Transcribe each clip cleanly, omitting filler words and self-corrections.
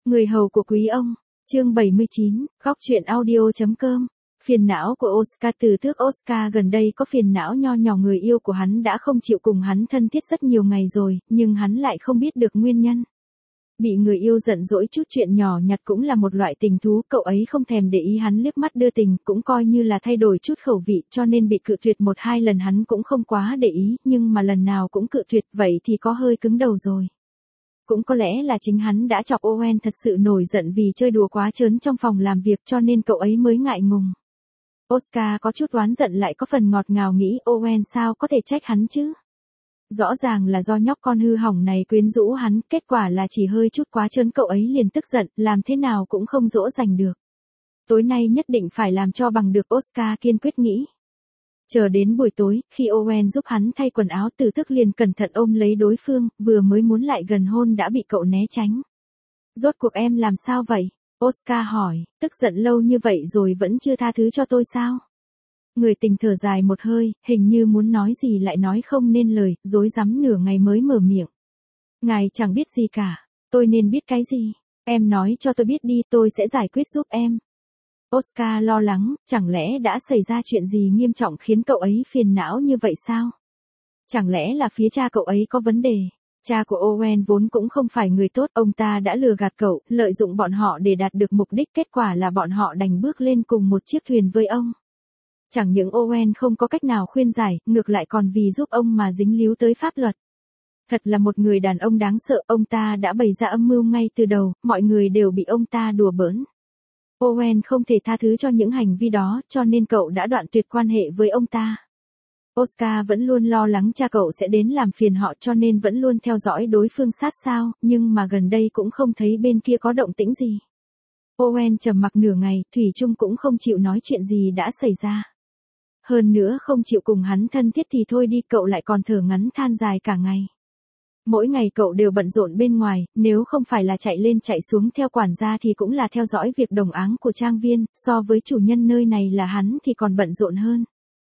Người hầu của quý ông, chương 79, góc truyện audio.com. Phiền não của Oscar. Từ tước Oscar gần đây có phiền não nho nhỏ, người yêu của hắn đã không chịu cùng hắn thân thiết rất nhiều ngày rồi, nhưng hắn lại không biết được nguyên nhân. Bị người yêu giận dỗi chút chuyện nhỏ nhặt cũng là một loại tình thú, cậu ấy không thèm để ý hắn liếc mắt đưa tình, cũng coi như là thay đổi chút khẩu vị, cho nên bị cự tuyệt 1-2 lần hắn cũng không quá để ý, nhưng mà lần nào cũng cự tuyệt, vậy thì có hơi cứng đầu rồi. Cũng có lẽ là chính hắn đã chọc Owen thật sự nổi giận vì chơi đùa quá trớn trong phòng làm việc, cho nên cậu ấy mới ngại ngùng. Oscar có chút oán giận lại có phần ngọt ngào, nghĩ Owen sao có thể trách hắn chứ. Rõ ràng là do nhóc con hư hỏng này quyến rũ hắn, kết quả là chỉ hơi chút quá trớn, cậu ấy liền tức giận, làm thế nào cũng không dỗ dành được. Tối nay nhất định phải làm cho bằng được, Oscar kiên quyết nghĩ. Chờ đến buổi tối, khi Owen giúp hắn thay quần áo, Từ Thức liền cẩn thận ôm lấy đối phương, vừa mới muốn lại gần hôn đã bị cậu né tránh. Rốt cuộc em làm sao vậy? Oscar hỏi, tức giận lâu như vậy rồi vẫn chưa tha thứ cho tôi sao? Người tình thở dài một hơi, hình như muốn nói gì lại nói không nên lời, rối rắm nửa ngày mới mở miệng. Ngài chẳng biết gì cả, tôi nên biết cái gì? Em nói cho tôi biết đi, tôi sẽ giải quyết giúp em. Oscar lo lắng, chẳng lẽ đã xảy ra chuyện gì nghiêm trọng khiến cậu ấy phiền não như vậy sao? Chẳng lẽ là phía cha cậu ấy có vấn đề? Cha của Owen vốn cũng không phải người tốt, ông ta đã lừa gạt cậu, lợi dụng bọn họ để đạt được mục đích, kết quả là bọn họ đành bước lên cùng một chiếc thuyền với ông. Chẳng những Owen không có cách nào khuyên giải, ngược lại còn vì giúp ông mà dính líu tới pháp luật. Thật là một người đàn ông đáng sợ, ông ta đã bày ra âm mưu ngay từ đầu, mọi người đều bị ông ta đùa bỡn. Owen không thể tha thứ cho những hành vi đó, cho nên cậu đã đoạn tuyệt quan hệ với ông ta. Oscar vẫn luôn lo lắng cha cậu sẽ đến làm phiền họ, cho nên vẫn luôn theo dõi đối phương sát sao, nhưng mà gần đây cũng không thấy bên kia có động tĩnh gì. Owen trầm mặc nửa ngày, thủy chung cũng không chịu nói chuyện gì đã xảy ra. Hơn nữa không chịu cùng hắn thân thiết thì thôi đi, cậu lại còn thở ngắn than dài cả ngày. Mỗi ngày cậu đều bận rộn bên ngoài, nếu không phải là chạy lên chạy xuống theo quản gia thì cũng là theo dõi việc đồng áng của trang viên, so với chủ nhân nơi này là hắn thì còn bận rộn hơn.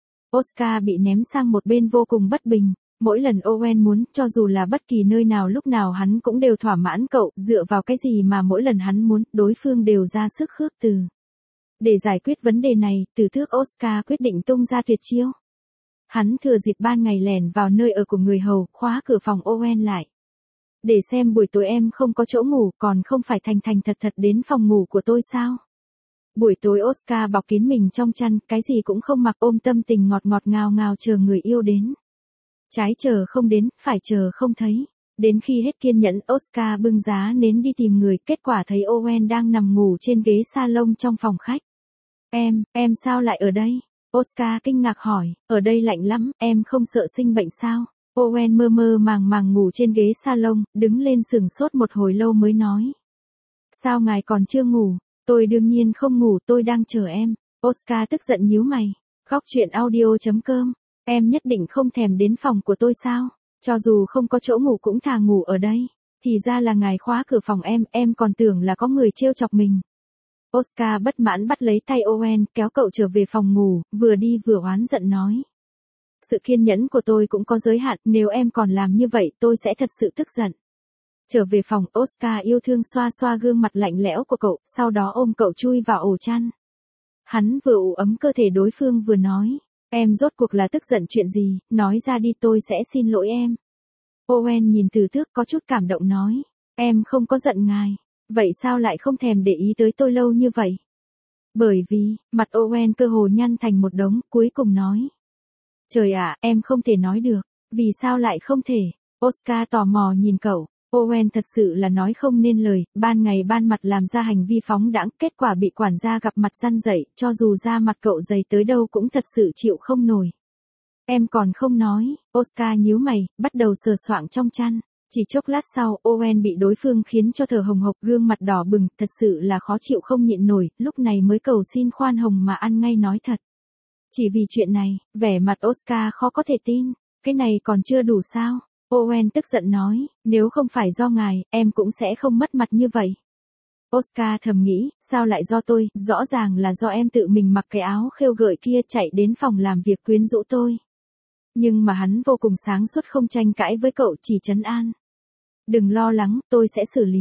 Oscar bị ném sang một bên vô cùng bất bình, mỗi lần Owen muốn, cho dù là bất kỳ nơi nào lúc nào hắn cũng đều thỏa mãn cậu, dựa vào cái gì mà mỗi lần hắn muốn, đối phương đều ra sức khước từ. Để giải quyết vấn đề này, Từ Thức Oscar quyết định tung ra tuyệt chiêu. Hắn thừa dịp ban ngày lẻn vào nơi ở của người hầu, khóa cửa phòng Owen lại. Để xem buổi tối em không có chỗ ngủ, còn không phải thành thật đến phòng ngủ của tôi sao? Buổi tối Oscar bọc kín mình trong chăn, cái gì cũng không mặc, ôm tâm tình ngọt ngào ngào chờ người yêu đến. Trái chờ không đến, phải chờ không thấy. Đến khi hết kiên nhẫn, Oscar bưng giá nến đi tìm người, kết quả thấy Owen đang nằm ngủ trên ghế salon trong phòng khách. Em sao lại ở đây? Oscar kinh ngạc hỏi, ở đây lạnh lắm, em không sợ sinh bệnh sao? Owen mơ màng ngủ trên ghế salon, đứng lên sừng sốt một hồi lâu mới nói. Sao ngài còn chưa ngủ? Tôi đương nhiên không ngủ, tôi đang chờ em. Oscar tức giận nhíu mày. Góc truyện audio.com. Em nhất định không thèm đến phòng của tôi sao? Cho dù không có chỗ ngủ cũng thà ngủ ở đây. Thì ra là ngài khóa cửa phòng em còn tưởng là có người trêu chọc mình. Oscar bất mãn bắt lấy tay Owen, kéo cậu trở về phòng ngủ, vừa đi vừa oán giận nói. Sự kiên nhẫn của tôi cũng có giới hạn, nếu em còn làm như vậy tôi sẽ thật sự tức giận. Trở về phòng, Oscar yêu thương xoa xoa gương mặt lạnh lẽo của cậu, sau đó ôm cậu chui vào ổ chăn. Hắn vừa ủ ấm cơ thể đối phương vừa nói, em rốt cuộc là tức giận chuyện gì, nói ra đi tôi sẽ xin lỗi em. Owen nhìn Từ Thức có chút cảm động nói, em không có giận ngài, vậy sao lại không thèm để ý tới tôi lâu như vậy? Bởi vì, mặt Owen cơ hồ nhăn thành một đống, cuối cùng nói. Trời ạ, em không thể nói được, vì sao lại không thể? Oscar tò mò nhìn cậu. Owen thật sự là nói không nên lời, ban ngày ban mặt làm ra hành vi phóng đãng, kết quả bị quản gia gặp mặt răn dậy, cho dù da mặt cậu dày tới đâu cũng thật sự chịu không nổi. Em còn không nói, Oscar nhíu mày, bắt đầu sờ soạng trong chăn. Chỉ chốc lát sau, Owen bị đối phương khiến cho thở hồng hộc, gương mặt đỏ bừng, thật sự là khó chịu không nhịn nổi, lúc này mới cầu xin khoan hồng mà ăn ngay nói thật. Chỉ vì chuyện này, vẻ mặt Oscar khó có thể tin, cái này còn chưa đủ sao? Owen tức giận nói, nếu không phải do ngài, em cũng sẽ không mất mặt như vậy. Oscar thầm nghĩ, sao lại do tôi, rõ ràng là do em tự mình mặc cái áo khêu gợi kia chạy đến phòng làm việc quyến rũ tôi. Nhưng mà hắn vô cùng sáng suốt, không tranh cãi với cậu, chỉ trấn an. Đừng lo lắng, tôi sẽ xử lý.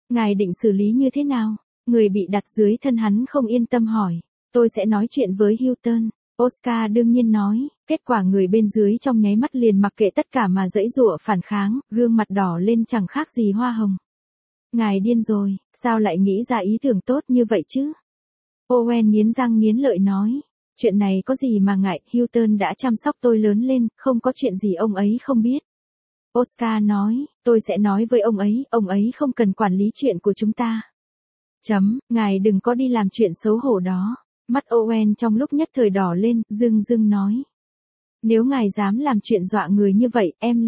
Ngài định xử lý như thế nào? Người bị đặt dưới thân hắn không yên tâm hỏi. Tôi sẽ nói chuyện với Hilton. Oscar đương nhiên nói, kết quả người bên dưới trong nháy mắt liền mặc kệ tất cả mà giãy giụa phản kháng, gương mặt đỏ lên chẳng khác gì hoa hồng. Ngài điên rồi, sao lại nghĩ ra ý tưởng tốt như vậy chứ? Owen nghiến răng nghiến lợi nói, chuyện này có gì mà ngại, Hilton đã chăm sóc tôi lớn lên, không có chuyện gì ông ấy không biết. Oscar nói, tôi sẽ nói với ông ấy không cần quản lý chuyện của chúng ta. Ngài đừng có đi làm chuyện xấu hổ đó. Mắt Owen trong lúc nhất thời đỏ lên, dưng nói. Nếu ngài dám làm chuyện dọa người như vậy,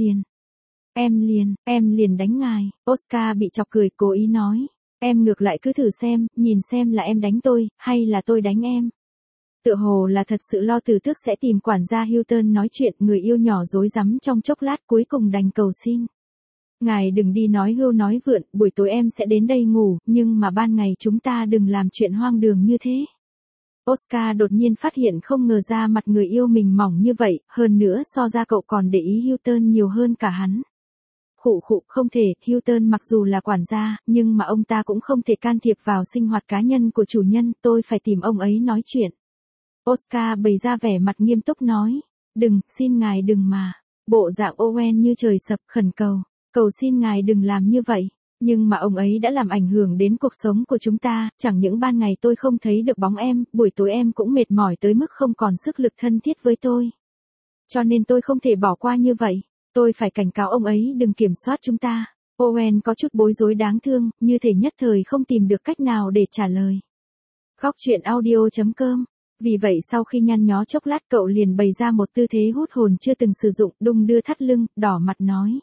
em liền đánh ngài. Oscar bị chọc cười cố ý nói. Em ngược lại cứ thử xem, nhìn xem là em đánh tôi, hay là tôi đánh em. Tựa hồ là thật sự lo Từ Tước sẽ tìm quản gia Hilton nói chuyện, người yêu nhỏ rối rắm trong chốc lát cuối cùng đành cầu xin. Ngài đừng đi nói hưu nói vượn, buổi tối em sẽ đến đây ngủ, nhưng mà ban ngày chúng ta đừng làm chuyện hoang đường như thế. Oscar đột nhiên phát hiện không ngờ ra mặt người yêu mình mỏng như vậy, hơn nữa so ra cậu còn để ý Hilton nhiều hơn cả hắn. Không thể, Hilton mặc dù là quản gia, nhưng mà ông ta cũng không thể can thiệp vào sinh hoạt cá nhân của chủ nhân, tôi phải tìm ông ấy nói chuyện. Oscar bày ra vẻ mặt nghiêm túc nói, xin ngài đừng mà. Bộ dạng Owen như trời sập khẩn cầu xin ngài đừng làm như vậy. Nhưng mà ông ấy đã làm ảnh hưởng đến cuộc sống của chúng ta, chẳng những ban ngày tôi không thấy được bóng em, buổi tối em cũng mệt mỏi tới mức không còn sức lực thân thiết với tôi. Cho nên tôi không thể bỏ qua như vậy, tôi phải cảnh cáo ông ấy đừng kiểm soát chúng ta. Owen có chút bối rối đáng thương, như thể nhất thời không tìm được cách nào để trả lời. Góc truyện audio.com. Vì vậy sau khi nhăn nhó chốc lát cậu liền bày ra một tư thế hút hồn chưa từng sử dụng, đung đưa thắt lưng, đỏ mặt nói.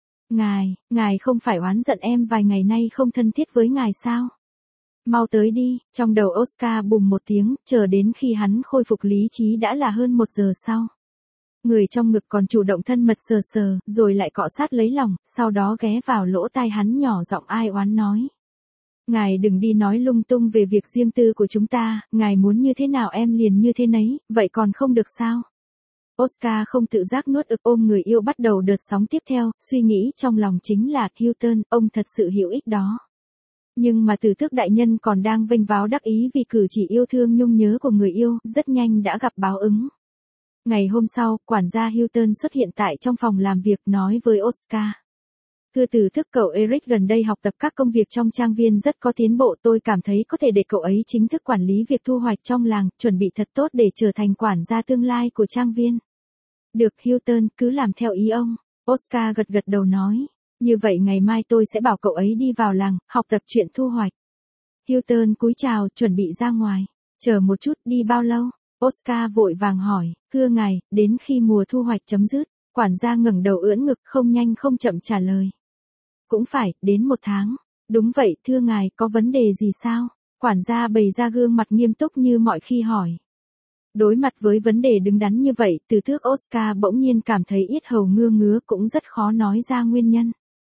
Ngài không phải oán giận em vài ngày nay không thân thiết với ngài sao? Mau tới đi, trong đầu Oscar bùng một tiếng, chờ đến khi hắn khôi phục lý trí đã là hơn 1 giờ sau. Người trong ngực còn chủ động thân mật sờ, rồi lại cọ sát lấy lòng, sau đó ghé vào lỗ tai hắn nhỏ giọng ai oán nói. Ngài đừng đi nói lung tung về việc riêng tư của chúng ta, ngài muốn như thế nào em liền như thế nấy, vậy còn không được sao? Oscar không tự giác nuốt ực ôm người yêu bắt đầu đợt sóng tiếp theo, suy nghĩ trong lòng chính là, Hilton, ông thật sự hữu ích đó. Nhưng mà Từ Tước đại nhân còn đang vênh váo đắc ý vì cử chỉ yêu thương nhung nhớ của người yêu, rất nhanh đã gặp báo ứng. Ngày hôm sau, quản gia Hilton xuất hiện tại trong phòng làm việc nói với Oscar. Thưa Từ Tước, cậu Eric gần đây học tập các công việc trong trang viên rất có tiến bộ, tôi cảm thấy có thể để cậu ấy chính thức quản lý việc thu hoạch trong làng, chuẩn bị thật tốt để trở thành quản gia tương lai của trang viên. Được Hilton, cứ làm theo ý ông. Oscar gật đầu nói. Như vậy ngày mai tôi sẽ bảo cậu ấy đi vào làng, học tập chuyện thu hoạch. Hilton cúi chào, chuẩn bị ra ngoài. Chờ một chút, đi bao lâu? Oscar vội vàng hỏi, thưa ngài, đến khi mùa thu hoạch chấm dứt. Quản gia ngẩng đầu ưỡn ngực không nhanh không chậm trả lời. Cũng phải, đến 1 tháng. Đúng vậy, thưa ngài, có vấn đề gì sao? Quản gia bày ra gương mặt nghiêm túc như mọi khi hỏi. Đối mặt với vấn đề đứng đắn như vậy, Từ Tước Oscar bỗng nhiên cảm thấy yết hầu ngứa cũng rất khó nói ra nguyên nhân.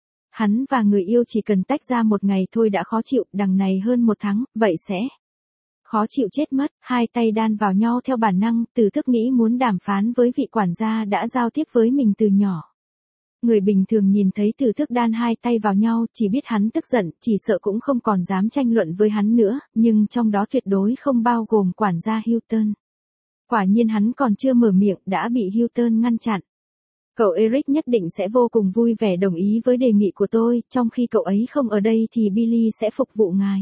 Hắn và người yêu chỉ cần tách ra 1 ngày thôi đã khó chịu, đằng này hơn 1 tháng, vậy sẽ khó chịu chết mất, hai tay đan vào nhau theo bản năng, Từ Tước nghĩ muốn đàm phán với vị quản gia đã giao tiếp với mình từ nhỏ. Người bình thường nhìn thấy Từ Tước đan hai tay vào nhau, chỉ biết hắn tức giận, chỉ sợ cũng không còn dám tranh luận với hắn nữa, nhưng trong đó tuyệt đối không bao gồm quản gia Hilton. Quả nhiên hắn còn chưa mở miệng, đã bị Hilton ngăn chặn. Cậu Eric nhất định sẽ vô cùng vui vẻ đồng ý với đề nghị của tôi, trong khi cậu ấy không ở đây thì Billy sẽ phục vụ ngài.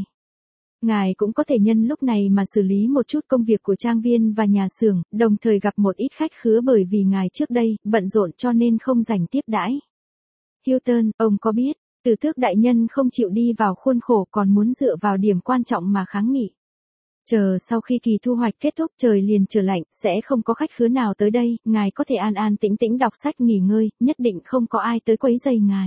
Ngài cũng có thể nhân lúc này mà xử lý một chút công việc của trang viên và nhà xưởng, đồng thời gặp một ít khách khứa bởi vì ngài trước đây bận rộn cho nên không rảnh tiếp đãi. Hilton, ông có biết, Từ Tước đại nhân không chịu đi vào khuôn khổ còn muốn dựa vào điểm quan trọng mà kháng nghị. Chờ sau khi kỳ thu hoạch kết thúc trời liền trở lạnh, sẽ không có khách khứa nào tới đây, ngài có thể an an tĩnh tĩnh đọc sách nghỉ ngơi, nhất định không có ai tới quấy rầy ngài.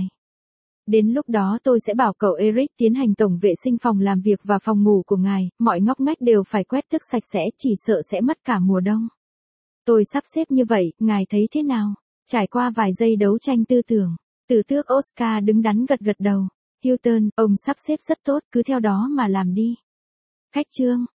Đến lúc đó tôi sẽ bảo cậu Eric tiến hành tổng vệ sinh phòng làm việc và phòng ngủ của ngài, mọi ngóc ngách đều phải quét tước sạch sẽ, chỉ sợ sẽ mất cả mùa đông. Tôi sắp xếp như vậy, ngài thấy thế nào? Trải qua vài giây đấu tranh tư tưởng, Từ Tước Oscar đứng đắn gật đầu. Hilton, ông sắp xếp rất tốt, cứ theo đó mà làm đi. Khách chương.